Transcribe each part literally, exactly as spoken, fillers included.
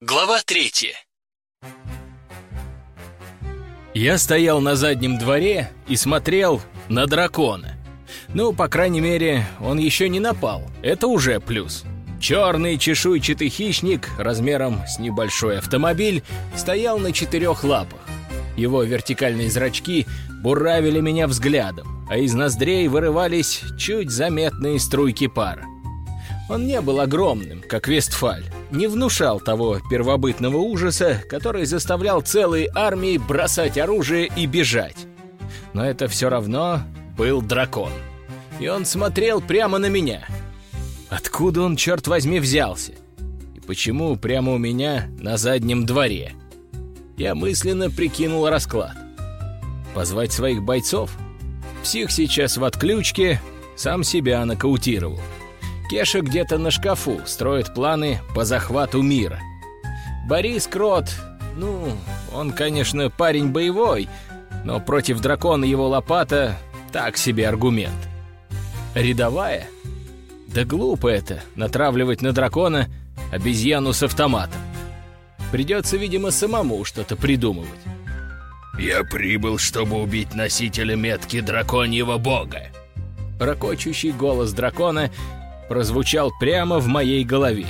Глава третья. Я стоял на заднем дворе и смотрел на дракона. Ну, по крайней мере, он еще не напал. Это уже плюс. Черный чешуйчатый хищник размером с небольшой автомобиль стоял на четырех лапах. Его вертикальные зрачки буравили меня взглядом, а из ноздрей вырывались чуть заметные струйки пара. Он не был огромным, как Вестфаль, не внушал того первобытного ужаса, который заставлял целые армии бросать оружие и бежать. Но это все равно был дракон. И он смотрел прямо на меня. Откуда он, черт возьми, взялся? И почему прямо у меня на заднем дворе? Я мысленно прикинул расклад. Позвать своих бойцов? Псих сейчас в отключке, сам себя нокаутировал. Кеша где-то на шкафу строит планы по захвату мира. Борис Крот, ну, он, конечно, парень боевой, но против дракона его лопата — так себе аргумент. Рядовая? Да глупо это, натравливать на дракона обезьяну с автоматом. Придется, видимо, самому что-то придумывать. «Я прибыл, чтобы убить носителя метки драконьего бога». Рокочущий голос дракона прозвучал прямо в моей голове.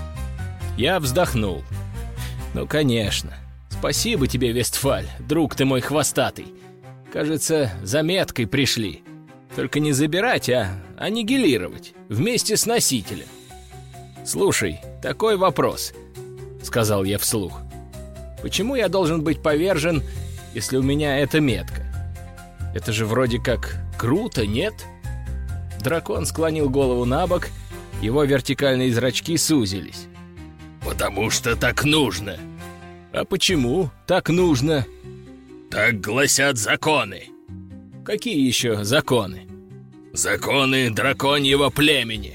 Я вздохнул. Ну, конечно. Спасибо тебе, Вестфаль, друг ты мой хвостатый. Кажется, за меткой пришли. Только не забирать, а аннигилировать вместе с носителем. Слушай, такой вопрос, сказал я вслух. Почему я должен быть повержен, если у меня эта метка? Это же вроде как круто, нет? Дракон склонил голову на бок, его вертикальные зрачки сузились. «Потому что так нужно». «А почему так нужно?» «Так гласят законы». «Какие еще законы?» «Законы драконьего племени».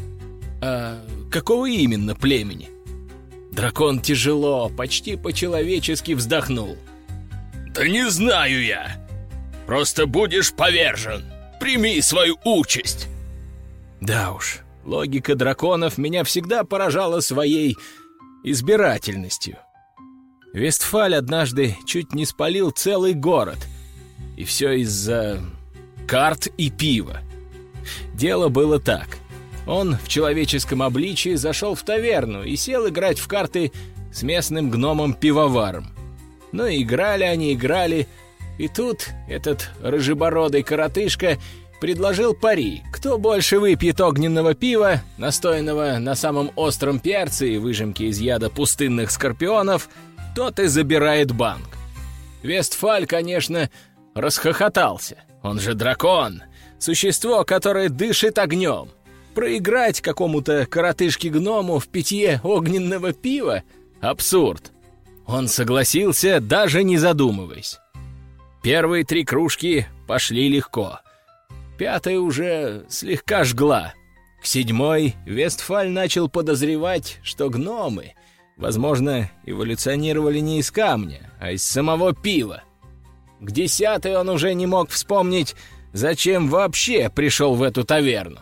«А какого именно племени?» Дракон тяжело, почти по-человечески вздохнул. «Да не знаю я. Просто будешь повержен. Прими свою участь». Да уж, логика драконов меня всегда поражала своей избирательностью. Вестфаль однажды чуть не спалил целый город. И все из-за карт и пива. Дело было так. Он в человеческом обличии зашел в таверну и сел играть в карты с местным гномом-пивоваром. Ну и играли они, играли. И тут этот рыжебородый коротышка предложил пари, кто больше выпьет огненного пива, настоянного на самом остром перце и выжимке из яда пустынных скорпионов, тот и забирает банк. Вестфаль, конечно, расхохотался. Он же дракон, существо, которое дышит огнем. Проиграть какому-то коротышке-гному в питье огненного пива — абсурд. Он согласился, даже не задумываясь. Первые три кружки пошли легко. Пятая уже слегка жгла. К седьмой Вестфаль начал подозревать, что гномы, возможно, эволюционировали не из камня, а из самого пива. К десятой он уже не мог вспомнить, зачем вообще пришел в эту таверну.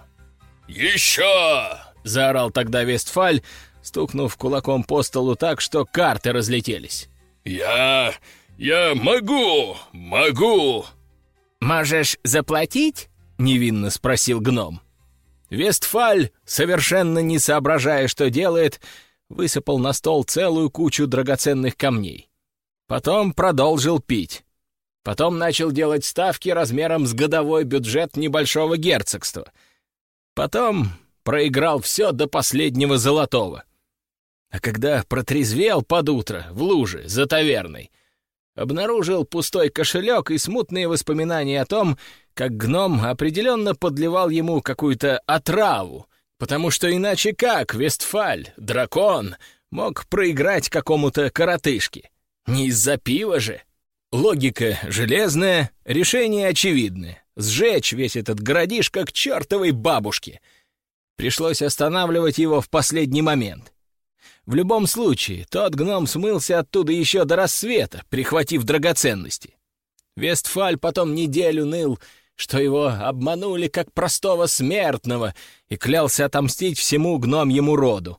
«Еще!» — заорал тогда Вестфаль, стукнув кулаком по столу так, что карты разлетелись. «Я... я могу! Могу!» «Можешь заплатить?» — невинно спросил гном. Вестфаль, совершенно не соображая, что делает, высыпал на стол целую кучу драгоценных камней. Потом продолжил пить. Потом начал делать ставки размером с годовой бюджет небольшого герцогства. Потом проиграл все до последнего золотого. А когда протрезвел под утро в луже за таверной, обнаружил пустой кошелек и смутные воспоминания о том, как гном определенно подливал ему какую-то отраву, потому что иначе как Вестфаль, дракон, мог проиграть какому-то коротышке? Не из-за пива же. Логика железная, решение очевидное. Сжечь весь этот городишко к чертовой бабушке. Пришлось останавливать его в последний момент. В любом случае, тот гном смылся оттуда еще до рассвета, прихватив драгоценности. Вестфаль потом неделю ныл, что его обманули как простого смертного, и клялся отомстить всему гномьему роду.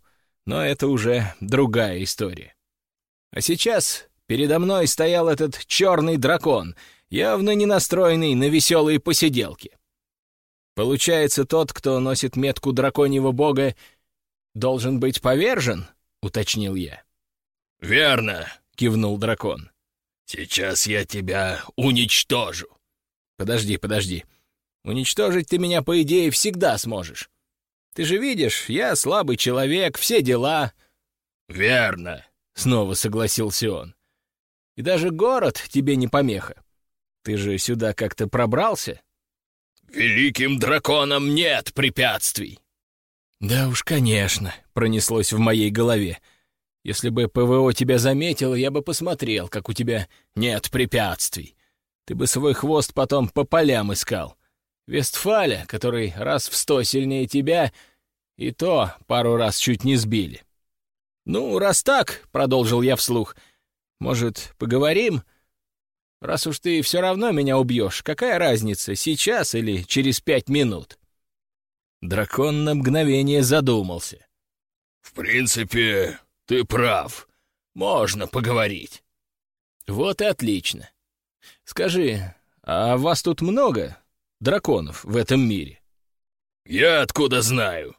Но это уже другая история. А сейчас передо мной стоял этот черный дракон, явно не настроенный на веселые посиделки. Получается, тот, кто носит метку драконьего бога, должен быть повержен, уточнил я. «Верно», — кивнул дракон. «Сейчас я тебя уничтожу». «Подожди, подожди. Уничтожить ты меня, по идее, всегда сможешь. Ты же видишь, я слабый человек, все дела». «Верно», — снова согласился он. «И даже город тебе не помеха. Ты же сюда как-то пробрался?» «Великим драконам нет препятствий». «Да уж, конечно», — пронеслось в моей голове. «Если бы ПВО тебя заметило, я бы посмотрел, как у тебя нет препятствий. Ты бы свой хвост потом по полям искал. Вестфаля, который раз в сто сильнее тебя, и то пару раз чуть не сбили». «Ну, раз так», — продолжил я вслух, — «может, поговорим? Раз уж ты все равно меня убьешь, какая разница, сейчас или через пять минут?» Дракон на мгновение задумался. «В принципе, ты прав. Можно поговорить». «Вот и отлично. Скажи, а вас тут много драконов в этом мире?» «Я откуда знаю?»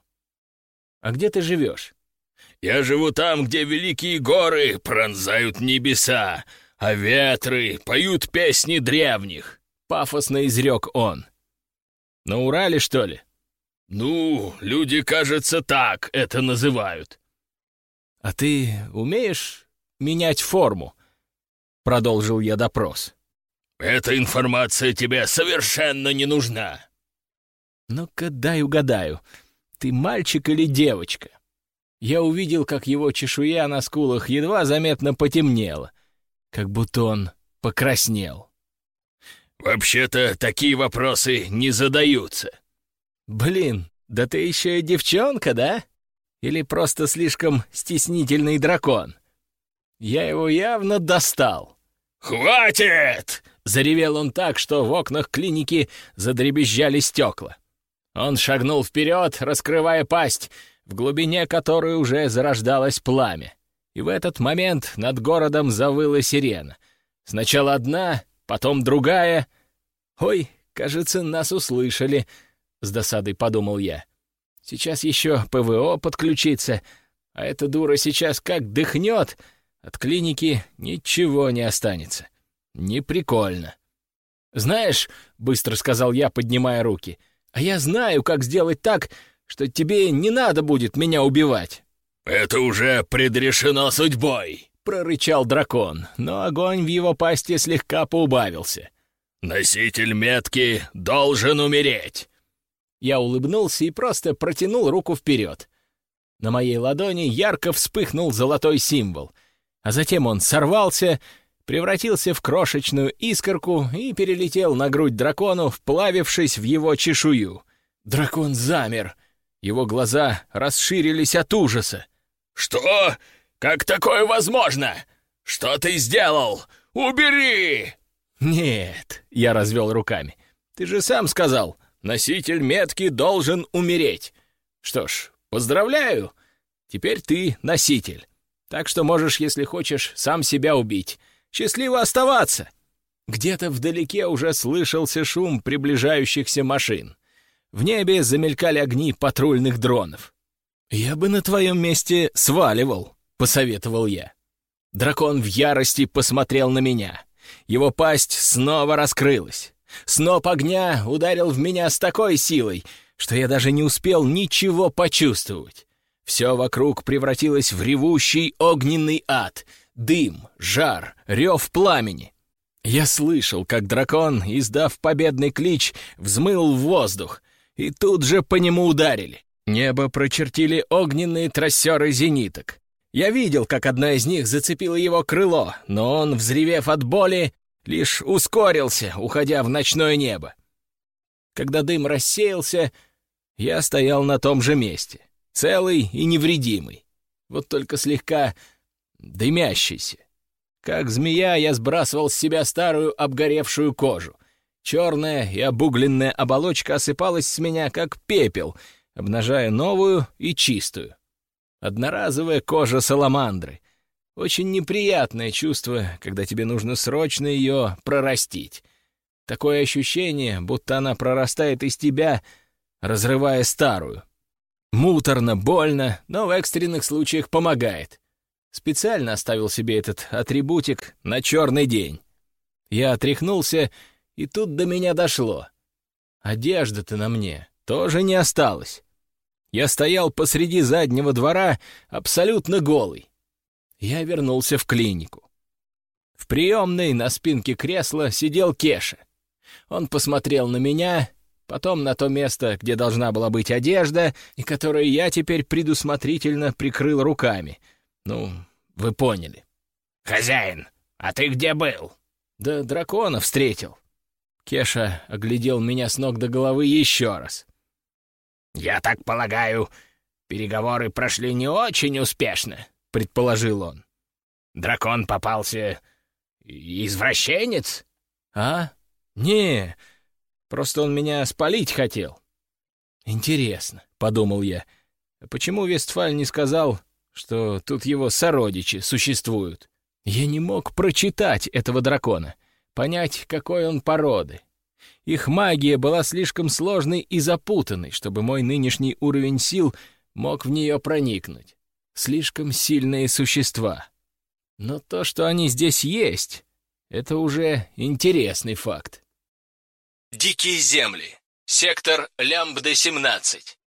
«А где ты живешь?» «Я живу там, где великие горы пронзают небеса, а ветры поют песни древних», — пафосно изрек он. «На Урале, что ли?» «Ну, люди, кажется, так это называют». «А ты умеешь менять форму?» — продолжил я допрос. «Эта информация тебе совершенно не нужна». «Ну-ка, дай угадаю, ты мальчик или девочка?» Я увидел, как его чешуя на скулах едва заметно потемнела, как будто он покраснел. «Вообще-то такие вопросы не задаются». «Блин, да ты еще и девчонка, да? Или просто слишком стеснительный дракон? Я его явно достал». «Хватит!» — заревел он так, что в окнах клиники задребезжали стекла. Он шагнул вперед, раскрывая пасть, в глубине которой уже зарождалось пламя. И в этот момент над городом завыла сирена. Сначала одна, потом другая. «Ой, кажется, нас услышали», — с досадой подумал я. «Сейчас еще ПВО подключится, а эта дура сейчас как дыхнет, от клиники ничего не останется. Не прикольно». «Знаешь», — быстро сказал я, поднимая руки, — «а я знаю, как сделать так, что тебе не надо будет меня убивать». «Это уже предрешено судьбой», — прорычал дракон, но огонь в его пасти слегка поубавился. «Носитель метки должен умереть». Я улыбнулся и просто протянул руку вперед. На моей ладони ярко вспыхнул золотой символ, а затем он сорвался, превратился в крошечную искорку и перелетел на грудь дракону, вплавившись в его чешую. Дракон замер. Его глаза расширились от ужаса. «Что? Как такое возможно? Что ты сделал? Убери!» «Нет», — я развел руками. «Ты же сам сказал, носитель метки должен умереть. Что ж, поздравляю. Теперь ты носитель. Так что можешь, если хочешь, сам себя убить. Счастливо оставаться!» Где-то вдалеке уже слышался шум приближающихся машин. В небе замелькали огни патрульных дронов. «Я бы на твоем месте сваливал», — посоветовал я. Дракон в ярости посмотрел на меня. Его пасть снова раскрылась. Сноп огня ударил в меня с такой силой, что я даже не успел ничего почувствовать. Все вокруг превратилось в ревущий огненный ад. Дым, жар, рев пламени. Я слышал, как дракон, издав победный клич, взмыл в воздух, и тут же по нему ударили. Небо прочертили огненные трассеры зениток. Я видел, как одна из них зацепила его крыло, но он, взревев от боли, лишь ускорился, уходя в ночное небо. Когда дым рассеялся, я стоял на том же месте, целый и невредимый, вот только слегка дымящийся. Как змея я сбрасывал с себя старую обгоревшую кожу. Черная и обугленная оболочка осыпалась с меня, как пепел, обнажая новую и чистую. Одноразовая кожа саламандры. Очень неприятное чувство, когда тебе нужно срочно ее прорастить. Такое ощущение, будто она прорастает из тебя, разрывая старую. Муторно, больно, но в экстренных случаях помогает. Специально оставил себе этот атрибутик на черный день. Я отряхнулся, и тут до меня дошло. Одежда-то на мне тоже не осталось. Я стоял посреди заднего двора абсолютно голый. Я вернулся в клинику. В приемной на спинке кресла сидел Кеша. Он посмотрел на меня, потом на то место, где должна была быть одежда, и которое я теперь предусмотрительно прикрыл руками. Ну, вы поняли. «Хозяин, а ты где был?» «Да дракона встретил». Кеша оглядел меня с ног до головы еще раз. «Я так полагаю, переговоры прошли не очень успешно», — предположил он. «Дракон попался извращенец?» «А? Не, просто он меня спалить хотел». «Интересно», — подумал я, — «почему Вестфаль не сказал, что тут его сородичи существуют?» Я не мог прочитать этого дракона, понять, какой он породы. Их магия была слишком сложной и запутанной, чтобы мой нынешний уровень сил мог в нее проникнуть. Слишком сильные существа. Но то, что они здесь есть, это уже интересный факт. Дикие земли. Сектор Лямбда-семнадцать.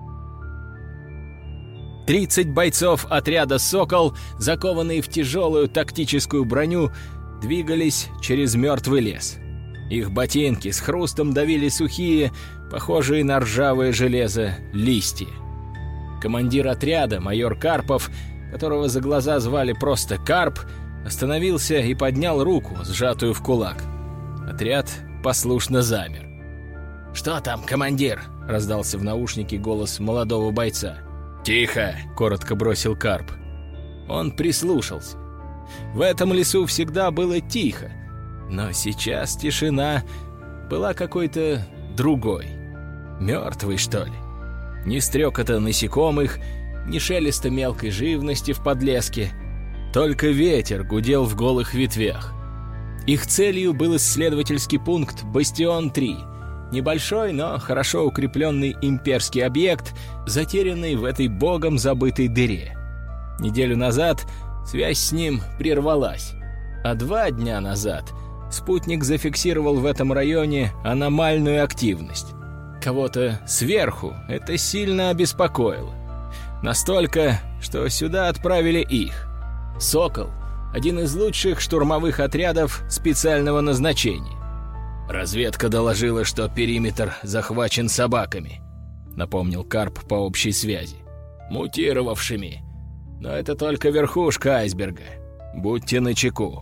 тридцать бойцов отряда «Сокол», закованные в тяжелую тактическую броню, двигались через мертвый лес. Их ботинки с хрустом давили сухие, похожие на ржавое железо, листья. Командир отряда, майор Карпов, которого за глаза звали просто Карп, остановился и поднял руку, сжатую в кулак. Отряд послушно замер. «Что там, командир?» — раздался в наушнике голос молодого бойца. «Тихо!» — коротко бросил Карп. Он прислушался. В этом лесу всегда было тихо, но сейчас тишина была какой-то другой. Мертвой, что ли? Ни стрекота насекомых, ни шелеста мелкой живности в подлеске. Только ветер гудел в голых ветвях. Их целью был исследовательский пункт «Бастион-три». Небольшой, но хорошо укрепленный имперский объект, затерянный в этой богом забытой дыре. Неделю назад связь с ним прервалась, а два дня назад спутник зафиксировал в этом районе аномальную активность. Кого-то сверху это сильно обеспокоило. Настолько, что сюда отправили их. «Сокол» — один из лучших штурмовых отрядов специального назначения. «Разведка доложила, что периметр захвачен собаками», — напомнил Карп по общей связи. «Мутировавшими. Но это только верхушка айсберга. Будьте начеку».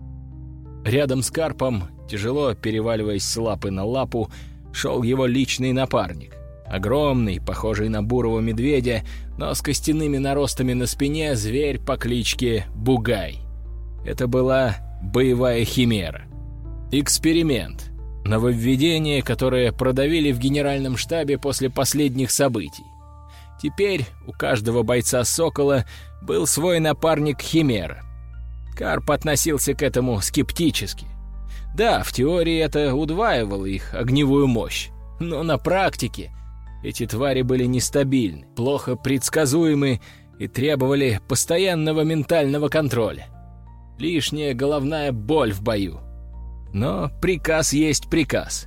Рядом с Карпом, тяжело переваливаясь с лапы на лапу, шел его личный напарник. Огромный, похожий на бурого медведя, но с костяными наростами на спине зверь по кличке Бугай. Это была боевая химера. Эксперимент. Нововведение, которое продавили в генеральном штабе после последних событий. Теперь у каждого бойца «Сокола» был свой напарник химера. Карп относился к этому скептически. Да, в теории это удваивало их огневую мощь, но на практике эти твари были нестабильны, плохо предсказуемы и требовали постоянного ментального контроля. Лишняя головная боль в бою. Но приказ есть приказ.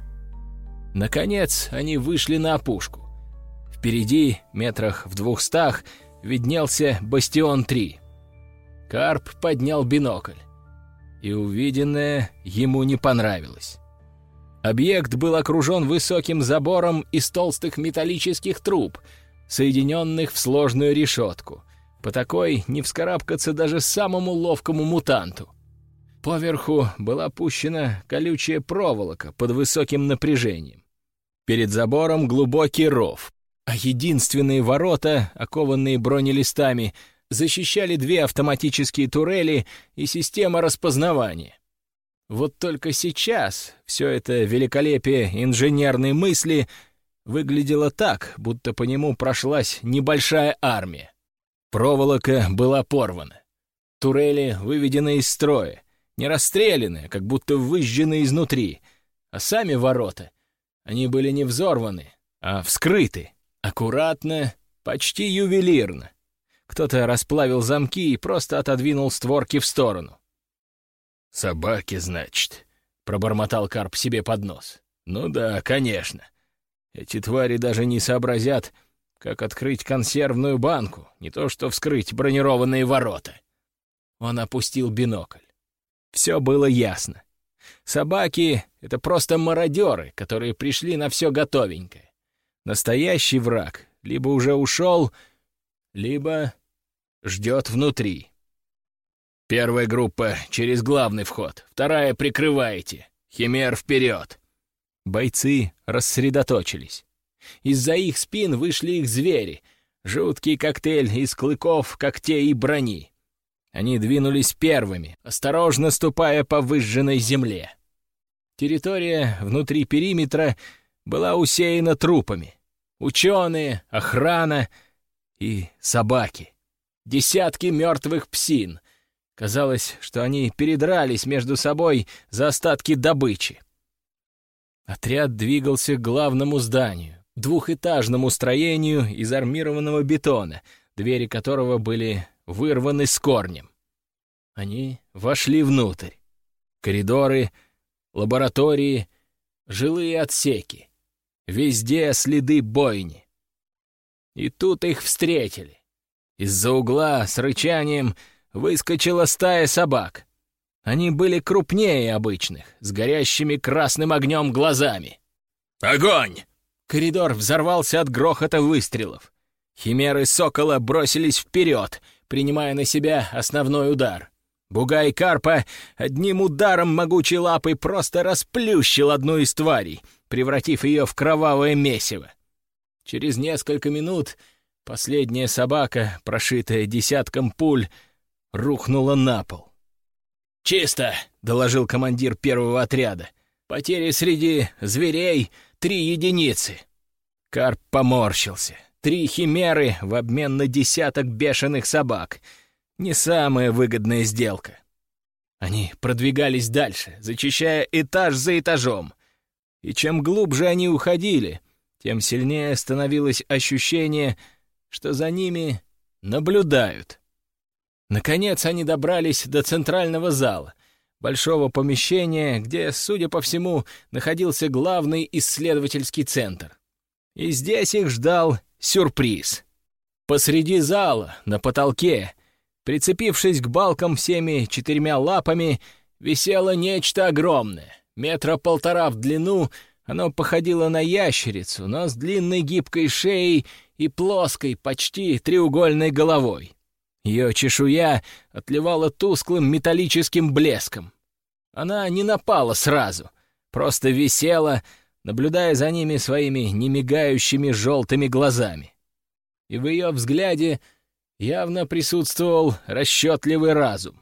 Наконец они вышли на опушку. Впереди, метрах в двухстах, виднелся Бастион-три. Карп поднял бинокль, и увиденное ему не понравилось. Объект был окружен высоким забором из толстых металлических труб, соединенных в сложную решетку. По такой не вскарабкаться даже самому ловкому мутанту. Поверху была пущена колючая проволока под высоким напряжением. Перед забором глубокий ров, а единственные ворота, окованные бронелистами, защищали две автоматические турели и система распознавания. Вот только сейчас все это великолепие инженерной мысли выглядело так, будто по нему прошлась небольшая армия. Проволока была порвана. Турели выведены из строя, не расстреляны, как будто выжжены изнутри, а сами ворота, они были не взорваны, а вскрыты, аккуратно, почти ювелирно. Кто-то расплавил замки и просто отодвинул створки в сторону. «Собаки, значит», — пробормотал Карп себе под нос. «Ну да, конечно. Эти твари даже не сообразят, как открыть консервную банку, не то что вскрыть бронированные ворота». Он опустил бинокль. Все было ясно. Собаки — это просто мародеры, которые пришли на все готовенькое. Настоящий враг либо уже ушел, либо ждет внутри. «Первая группа через главный вход, вторая прикрываете. Химер вперед!» Бойцы рассредоточились. Из-за их спин вышли их звери, жуткий коктейль из клыков, когтей и брони. Они двинулись первыми, осторожно ступая по выжженной земле. Территория внутри периметра была усеяна трупами. Ученые, охрана и собаки. Десятки мертвых псин. Казалось, что они передрались между собой за остатки добычи. Отряд двигался к главному зданию, двухэтажному строению из армированного бетона, двери которого были вырваны с корнем. Они вошли внутрь. Коридоры, лаборатории, жилые отсеки. Везде следы бойни. И тут их встретили. Из-за угла с рычанием выскочила стая собак. Они были крупнее обычных, с горящими красным огнем глазами. «Огонь!» Коридор взорвался от грохота выстрелов. Химеры сокола бросились вперед, принимая на себя основной удар. Бугай Карпа одним ударом могучей лапы просто расплющил одну из тварей, превратив ее в кровавое месиво. Через несколько минут последняя собака, прошитая десятком пуль, рухнула на пол. «Чисто!» — доложил командир первого отряда. «Потери среди зверей — три единицы». Карп поморщился. Три химеры в обмен на десяток бешеных собак. Не самая выгодная сделка. Они продвигались дальше, зачищая этаж за этажом. И чем глубже они уходили, тем сильнее становилось ощущение, что за ними наблюдают. Наконец они добрались до центрального зала, большого помещения, где, судя по всему, находился главный исследовательский центр. И здесь их ждал сюрприз. Посреди зала, на потолке, прицепившись к балкам всеми четырьмя лапами, висело нечто огромное. Метра полтора в длину, оно походило на ящерицу, но с длинной гибкой шеей и плоской, почти треугольной головой. Ее чешуя отливала тусклым металлическим блеском. Она не напала сразу, просто висела, наблюдая за ними своими немигающими желтыми глазами. И в ее взгляде явно присутствовал расчетливый разум.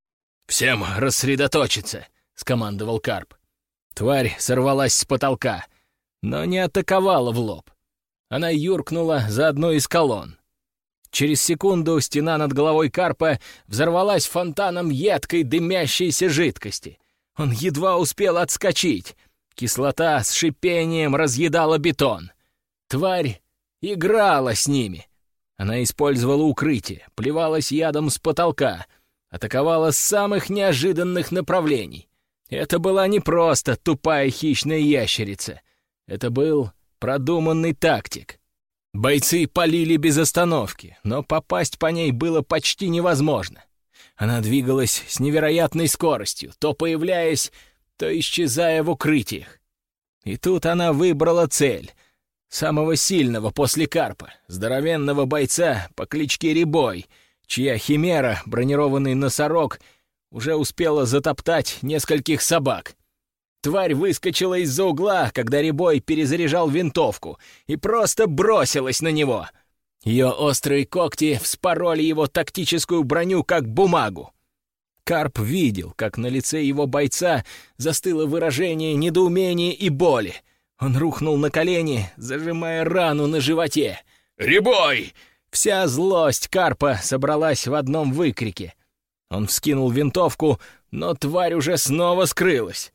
«Всем рассредоточиться!» — скомандовал Карп. Тварь сорвалась с потолка, но не атаковала в лоб. Она юркнула за одной из колонн. Через секунду стена над головой Карпа взорвалась фонтаном едкой дымящейся жидкости. Он едва успел отскочить. Кислота с шипением разъедала бетон. Тварь играла с ними. Она использовала укрытие, плевалась ядом с потолка, атаковала с самых неожиданных направлений. Это была не просто тупая хищная ящерица. Это был продуманный тактик. Бойцы палили без остановки, но попасть по ней было почти невозможно. Она двигалась с невероятной скоростью, то появляясь, то исчезая в укрытиях. И тут она выбрала цель — самого сильного после Карпа, здоровенного бойца по кличке Рябой, чья химера, бронированный носорог, уже успела затоптать нескольких собак. Тварь выскочила из-за угла, когда Рябой перезаряжал винтовку, и просто бросилась на него. Ее острые когти вспороли его тактическую броню, как бумагу. Карп видел, как на лице его бойца застыло выражение недоумения и боли. Он рухнул на колени, зажимая рану на животе. «Рябой! Вся злость карпа собралась в одном выкрике. Он вскинул винтовку, но тварь уже снова скрылась.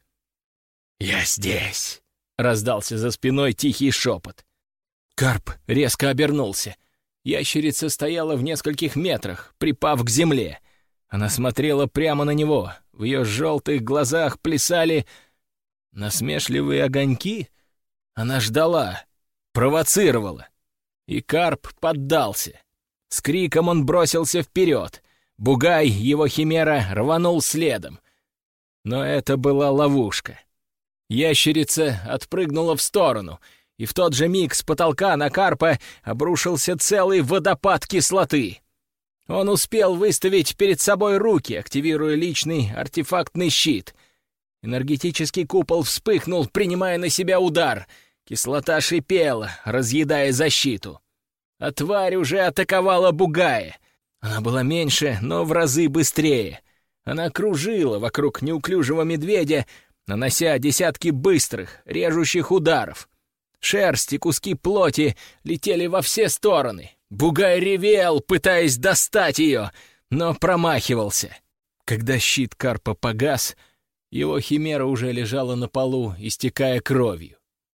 «Я здесь!» — раздался за спиной тихий шепот. Карп резко обернулся. Ящерица стояла в нескольких метрах, припав к земле. Она смотрела прямо на него. В ее желтых глазах плясали насмешливые огоньки. Она ждала, провоцировала. И карп поддался. С криком он бросился вперед. Бугай, его химера, рванул следом. Но это была ловушка. Ящерица отпрыгнула в сторону, и в тот же миг с потолка на карпа обрушился целый водопад кислоты. Он успел выставить перед собой руки, активируя личный артефактный щит. Энергетический купол вспыхнул, принимая на себя удар. Кислота шипела, разъедая защиту. А тварь уже атаковала бугая. Она была меньше, но в разы быстрее. Она кружила вокруг неуклюжего медведя, нанося десятки быстрых, режущих ударов. Шерсть и куски плоти летели во все стороны. Бугай ревел, пытаясь достать ее, но промахивался. Когда щит карпа погас, его химера уже лежала на полу, истекая кровью.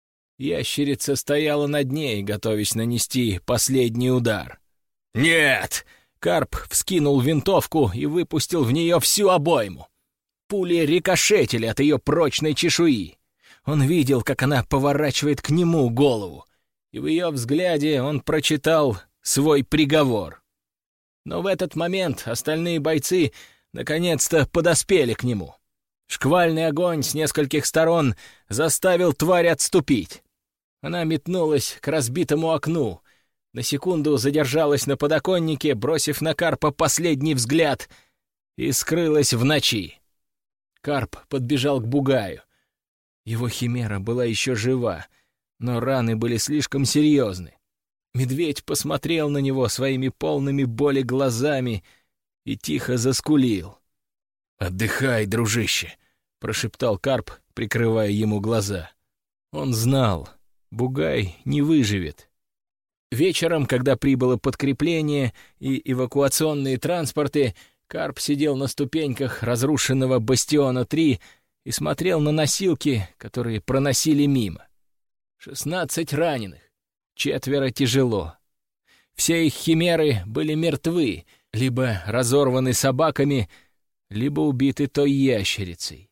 Ящерица стояла над ней, готовясь нанести последний удар. «Нет!» — карп вскинул винтовку и выпустил в нее всю обойму. Пули рикошетили от ее прочной чешуи. Он видел, как она поворачивает к нему голову, и в ее взгляде он прочитал свой приговор. Но в этот момент остальные бойцы наконец-то подоспели к нему. Шквальный огонь с нескольких сторон заставил тварь отступить. Она метнулась к разбитому окну, на секунду задержалась на подоконнике, бросив на карпа последний взгляд, и скрылась в ночи. Карп подбежал к бугаю. Его химера была еще жива, но раны были слишком серьезны. Медведь посмотрел на него своими полными боли глазами и тихо заскулил. «Отдыхай, дружище», — прошептал карп, прикрывая ему глаза. Он знал, бугай не выживет. Вечером, когда прибыло подкрепление и эвакуационные транспорты, карп сидел на ступеньках разрушенного бастиона три и смотрел на носилки, которые проносили мимо. Шестнадцать раненых, четверо тяжело. Все их химеры были мертвы, либо разорваны собаками, либо убиты той ящерицей.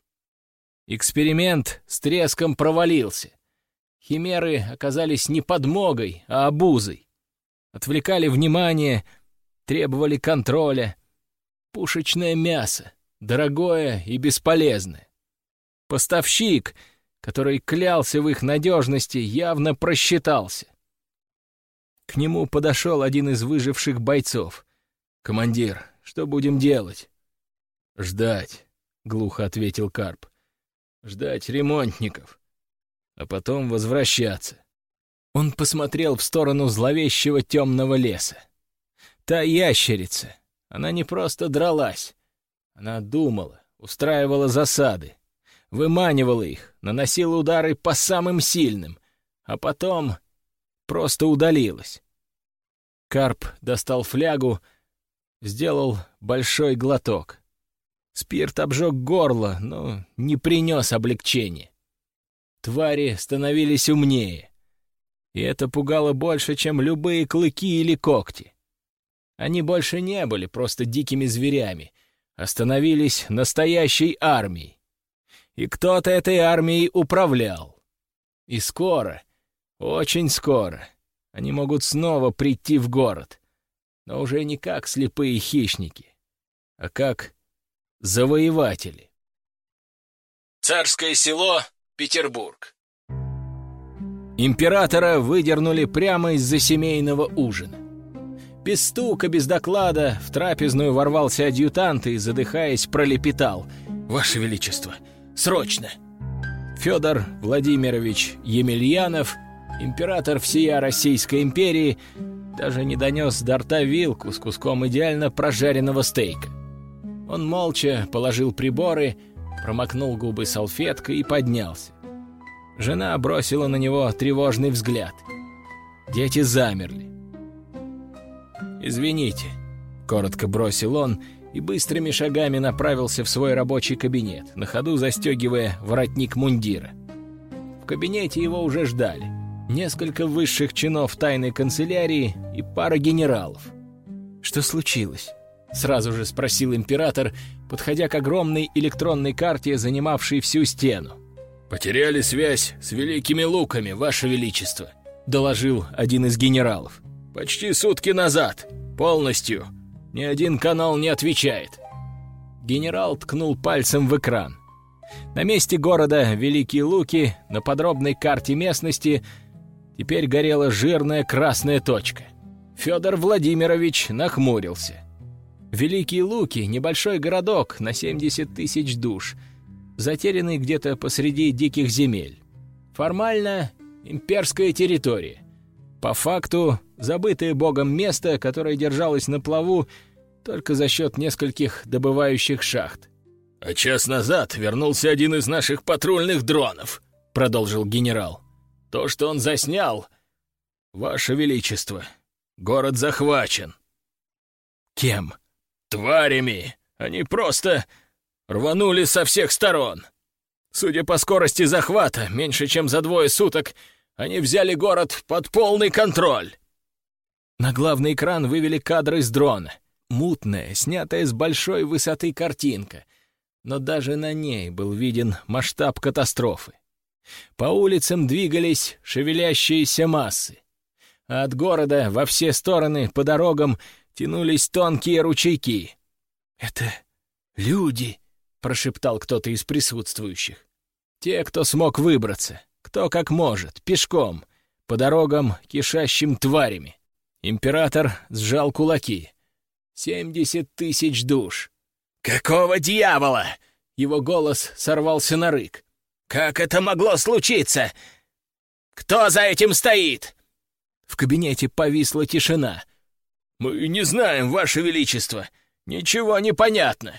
Эксперимент с треском провалился. Химеры оказались не подмогой, а обузой. Отвлекали внимание, требовали контроля. Пушечное мясо, дорогое и бесполезное. Поставщик, который клялся в их надежности, явно просчитался. К нему подошел один из выживших бойцов. «Командир, что будем делать?» «Ждать», — глухо ответил карп. «Ждать ремонтников, а потом возвращаться». Он посмотрел в сторону зловещего темного леса. Та ящерица, она не просто дралась. Она думала, устраивала засады, выманивала их, наносила удары по самым сильным, а потом просто удалилась. Карп достал флягу, сделал большой глоток. Спирт обжег горло, но не принес облегчения. Твари становились умнее, и это пугало больше, чем любые клыки или когти. Они больше не были просто дикими зверями, а становились настоящей армией. И кто-то этой армией управлял. И скоро, очень скоро, они могут снова прийти в город, но уже не как слепые хищники, а как завоеватели. Царское село, Петербург. Императора выдернули прямо из-за семейного ужина. Без стука, без доклада в трапезную ворвался адъютант и, задыхаясь, пролепетал: «Ваше Величество, срочно!» Федор Владимирович Емельянов, император всея Российской империи, даже не донес до рта вилку с куском идеально прожаренного стейка. Он молча положил приборы, промокнул губы салфеткой и поднялся. Жена бросила на него тревожный взгляд. Дети замерли. «Извините», — коротко бросил он и быстрыми шагами направился в свой рабочий кабинет, на ходу застегивая воротник мундира. В кабинете его уже ждали несколько высших чинов тайной канцелярии и пара генералов. «Что случилось?» — сразу же спросил император, подходя к огромной электронной карте, занимавшей всю стену. «Потеряли связь с Великими Луками, Ваше Величество», — доложил один из генералов. «Почти сутки назад. Полностью. Ни один канал не отвечает». Генерал ткнул пальцем в экран. На месте города Великие Луки на подробной карте местности теперь горела жирная красная точка. Федор Владимирович нахмурился. Великие Луки — небольшой городок на семьдесят тысяч душ, затерянный где-то посреди диких земель. Формально имперская территория. По факту забытое богом место, которое держалось на плаву только за счет нескольких добывающих шахт. «А час назад вернулся один из наших патрульных дронов», — продолжил генерал. «То, что он заснял, Ваше Величество, город захвачен». «Кем?» «Тварями. Они просто рванули со всех сторон. Судя по скорости захвата, меньше чем за двое суток они взяли город под полный контроль». На главный экран вывели кадры с дрона. Мутная, снятая с большой высоты картинка. Но даже на ней был виден масштаб катастрофы. По улицам двигались шевелящиеся массы. А от города во все стороны по дорогам тянулись тонкие ручейки. «Это люди», — прошептал кто-то из присутствующих. Те, кто смог выбраться, кто как может, пешком, по дорогам, кишащим тварями. Император сжал кулаки. «Семьдесят тысяч душ». «Какого дьявола?» Его голос сорвался на рык. «Как это могло случиться? Кто за этим стоит?» В кабинете повисла тишина. «Мы не знаем, Ваше Величество. Ничего не понятно».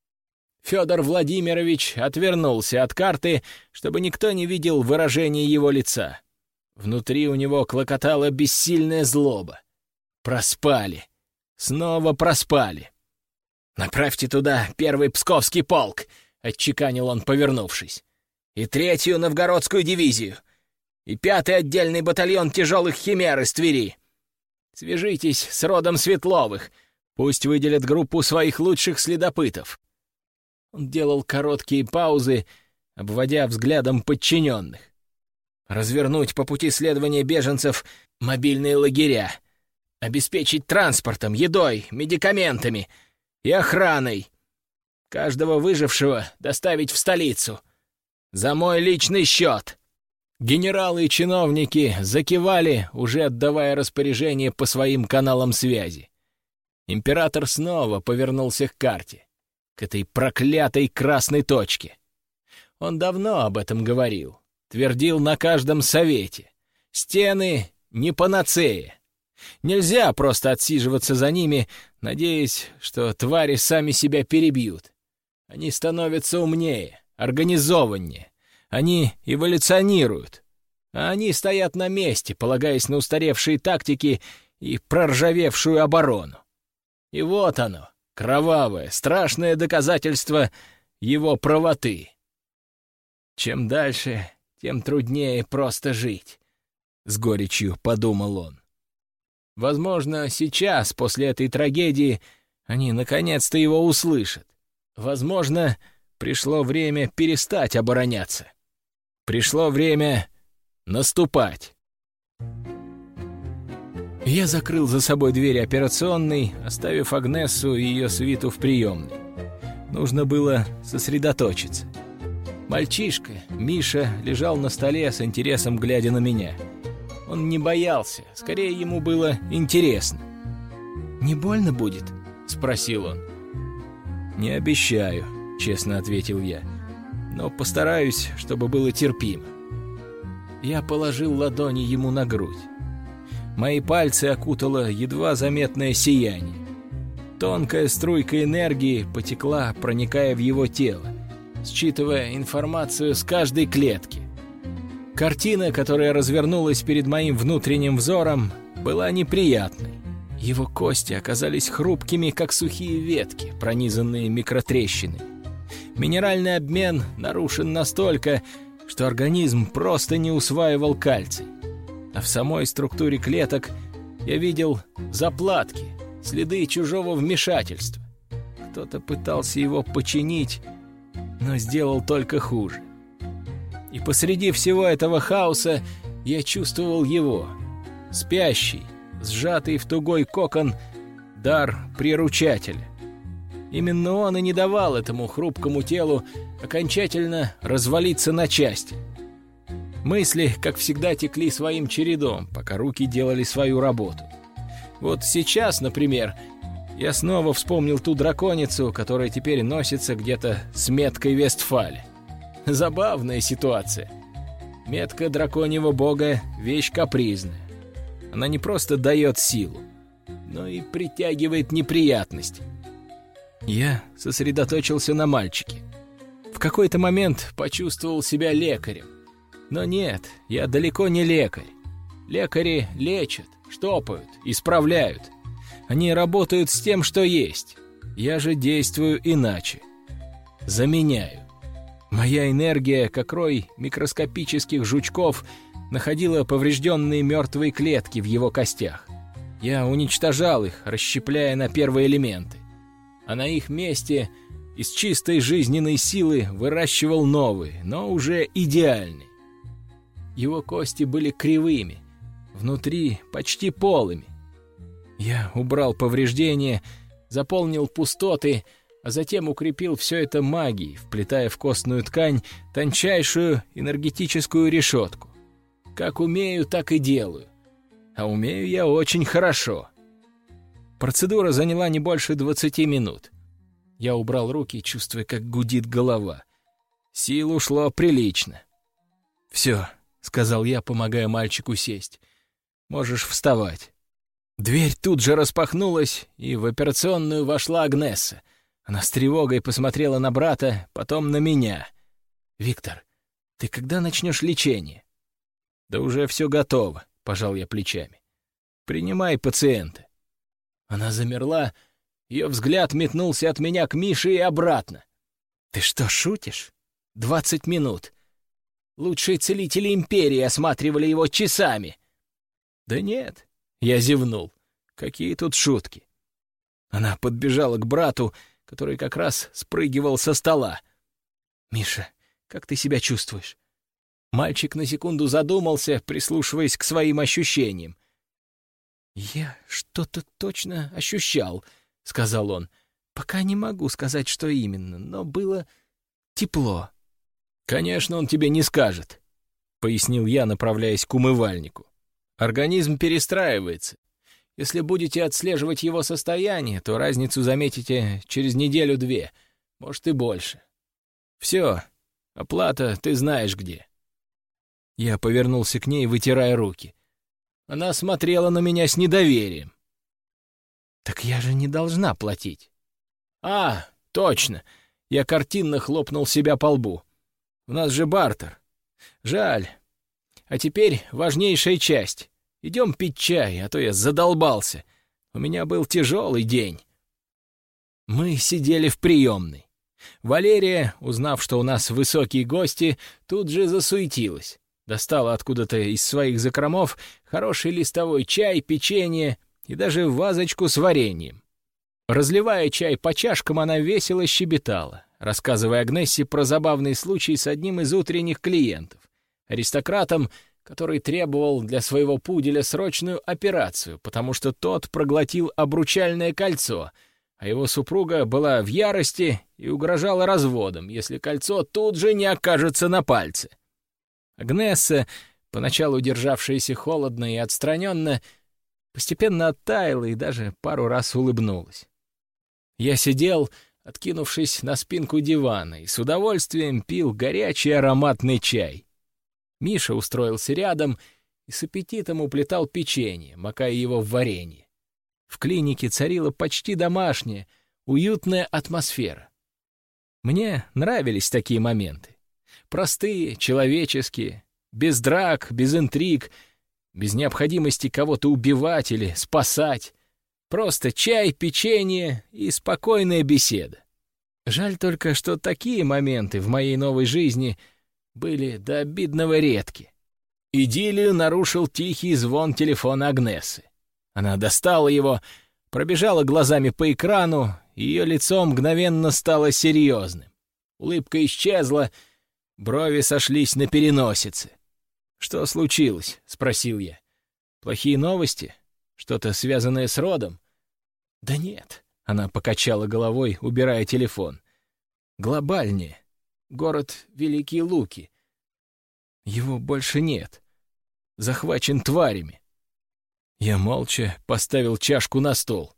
Федор Владимирович отвернулся от карты, чтобы никто не видел выражения его лица. Внутри у него клокотала бессильная злоба. Проспали. Снова проспали. «Направьте туда первый Псковский полк», — отчеканил он, повернувшись. «И третью Новгородскую дивизию. И пятый отдельный батальон тяжелых химер из Твери. Свяжитесь с родом Светловых. Пусть выделят группу своих лучших следопытов». Он делал короткие паузы, обводя взглядом подчиненных. «Развернуть по пути следования беженцев мобильные лагеря. Обеспечить транспортом, едой, медикаментами и охраной. Каждого выжившего доставить в столицу. За мой личный счет». Генералы и чиновники закивали, уже отдавая распоряжение по своим каналам связи. Император снова повернулся к карте, к этой проклятой красной точке. Он давно об этом говорил, твердил на каждом совете. Стены не панацея. Нельзя просто отсиживаться за ними, надеясь, что твари сами себя перебьют. Они становятся умнее, организованнее. Они эволюционируют. А они стоят на месте, полагаясь на устаревшие тактики и проржавевшую оборону. И вот оно, кровавое, страшное доказательство его правоты. Чем дальше, тем труднее просто жить, — с горечью подумал он. Возможно, сейчас, после этой трагедии, они наконец-то его услышат. Возможно, пришло время перестать обороняться. Пришло время наступать. Я закрыл за собой дверь операционной, оставив Агнессу и ее свиту в приемной. Нужно было сосредоточиться. Мальчишка, Миша, лежал на столе с интересом, глядя на меня. Он не боялся, скорее ему было интересно. «Не больно будет?» — спросил он. «Не обещаю», — честно ответил я. «Но постараюсь, чтобы было терпимо». Я положил ладони ему на грудь. Мои пальцы окутало едва заметное сияние. Тонкая струйка энергии потекла, проникая в его тело, считывая информацию с каждой клетки. Картина, которая развернулась перед моим внутренним взором, была неприятной. Его кости оказались хрупкими, как сухие ветки, пронизанные микротрещинами. Минеральный обмен нарушен настолько, что организм просто не усваивал кальций. А в самой структуре клеток я видел заплатки, следы чужого вмешательства. Кто-то пытался его починить, но сделал только хуже. И посреди всего этого хаоса я чувствовал его, спящий, сжатый в тугой кокон, дар приручателя. Именно он и не давал этому хрупкому телу окончательно развалиться на части. Мысли, как всегда, текли своим чередом, пока руки делали свою работу. Вот сейчас, например, я снова вспомнил ту драконицу, которая теперь носится где-то с меткой Вестфаля. Забавная ситуация. Метка драконьего бога — вещь капризная. Она не просто дает силу, но и притягивает неприятности. Я сосредоточился на мальчике. В какой-то момент почувствовал себя лекарем. Но нет, я далеко не лекарь. Лекари лечат, штопают, исправляют. Они работают с тем, что есть. Я же действую иначе. Заменяю. Моя энергия, как рой микроскопических жучков, находила поврежденные мертвые клетки в его костях. Я уничтожал их, расщепляя на первые элементы. А на их месте из чистой жизненной силы выращивал новые, но уже идеальные. Его кости были кривыми, внутри почти полыми. Я убрал повреждения, заполнил пустоты, а затем укрепил все это магией, вплетая в костную ткань тончайшую энергетическую решетку. Как умею, так и делаю. А умею я очень хорошо. Процедура заняла не больше двадцати минут. Я убрал руки, чувствуя, как гудит голова. Сил ушло прилично. «Все», — сказал я, помогая мальчику сесть. «Можешь вставать». Дверь тут же распахнулась, и в операционную вошла Агнесса. Она с тревогой посмотрела на брата, потом на меня. «Виктор, ты когда начнешь лечение?» «Да уже все готово», — пожал я плечами. «Принимай пациента». Она замерла, ее взгляд метнулся от меня к Мише и обратно. «Ты что, шутишь? Двадцать минут. Лучшие целители империи осматривали его часами». «Да нет», — я зевнул. «Какие тут шутки?» Она подбежала к брату, который как раз спрыгивал со стола. «Миша, как ты себя чувствуешь?» Мальчик на секунду задумался, прислушиваясь к своим ощущениям. «Я что-то точно ощущал», — сказал он. «Пока не могу сказать, что именно, но было тепло». «Конечно, он тебе не скажет», — пояснил я, направляясь к умывальнику. «Организм перестраивается. Если будете отслеживать его состояние, то разницу заметите через неделю-две, может и больше. Все, оплата ты знаешь где». Я повернулся к ней, вытирая руки. Она смотрела на меня с недоверием. «Так я же не должна платить». «А, точно!» Я картинно хлопнул себя по лбу. «У нас же бартер. Жаль. А теперь важнейшая часть. Идем пить чай, а то я задолбался. У меня был тяжелый день». Мы сидели в приемной. Валерия, узнав, что у нас высокие гости, тут же засуетилась. Достала откуда-то из своих закромов хороший листовой чай, печенье и даже вазочку с вареньем. Разливая чай по чашкам, она весело щебетала, рассказывая Агнессе про забавный случай с одним из утренних клиентов, аристократом, который требовал для своего пуделя срочную операцию, потому что тот проглотил обручальное кольцо, а его супруга была в ярости и угрожала разводом, если кольцо тут же не окажется на пальце. Агнесса, поначалу державшаяся холодно и отстраненно, постепенно оттаяла и даже пару раз улыбнулась. Я сидел, откинувшись на спинку дивана, и с удовольствием пил горячий ароматный чай. Миша устроился рядом и с аппетитом уплетал печенье, макая его в варенье. В клинике царила почти домашняя, уютная атмосфера. Мне нравились такие моменты. Простые, человеческие, без драк, без интриг, без необходимости кого-то убивать или спасать. Просто чай, печенье и спокойная беседа. Жаль только, что такие моменты в моей новой жизни были до обидного редки. Идиллию нарушил тихий звон телефона Агнесы. Она достала его, пробежала глазами по экрану, и ее лицо мгновенно стало серьезным. Улыбка исчезла, брови сошлись на переносице. «Что случилось?» — спросил я. «Плохие новости? Что-то связанное с родом?» «Да нет», — она покачала головой, убирая телефон. «Глобальнее. Город Великие Луки. Его больше нет. Захвачен тварями». Я молча поставил чашку на стол.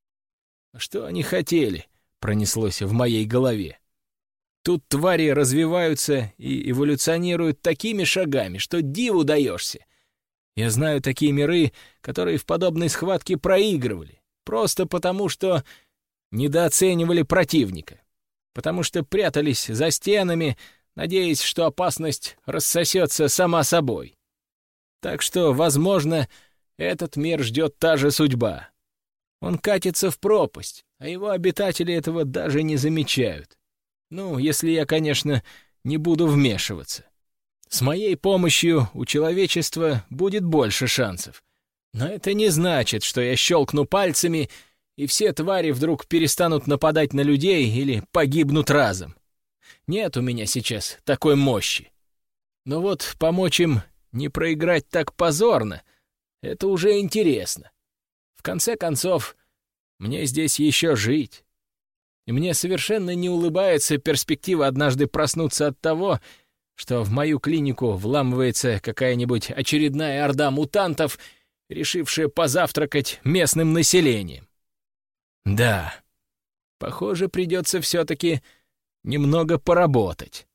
«Что они хотели?» — пронеслось в моей голове. «Тут твари развиваются и эволюционируют такими шагами, что диву даешься. Я знаю такие миры, которые в подобной схватке проигрывали, просто потому что недооценивали противника, потому что прятались за стенами, надеясь, что опасность рассосется сама собой. Так что, возможно, этот мир ждет та же судьба. Он катится в пропасть, а его обитатели этого даже не замечают. Ну, если я, конечно, не буду вмешиваться. С моей помощью у человечества будет больше шансов. Но это не значит, что я щелкну пальцами, и все твари вдруг перестанут нападать на людей или погибнут разом. Нет у меня сейчас такой мощи. Но вот помочь им не проиграть так позорно — это уже интересно. В конце концов, мне здесь еще жить. И мне совершенно не улыбается перспектива однажды проснуться от того, что в мою клинику вламывается какая-нибудь очередная орда мутантов, решившая позавтракать местным населением. Да, похоже, придется все-таки немного поработать.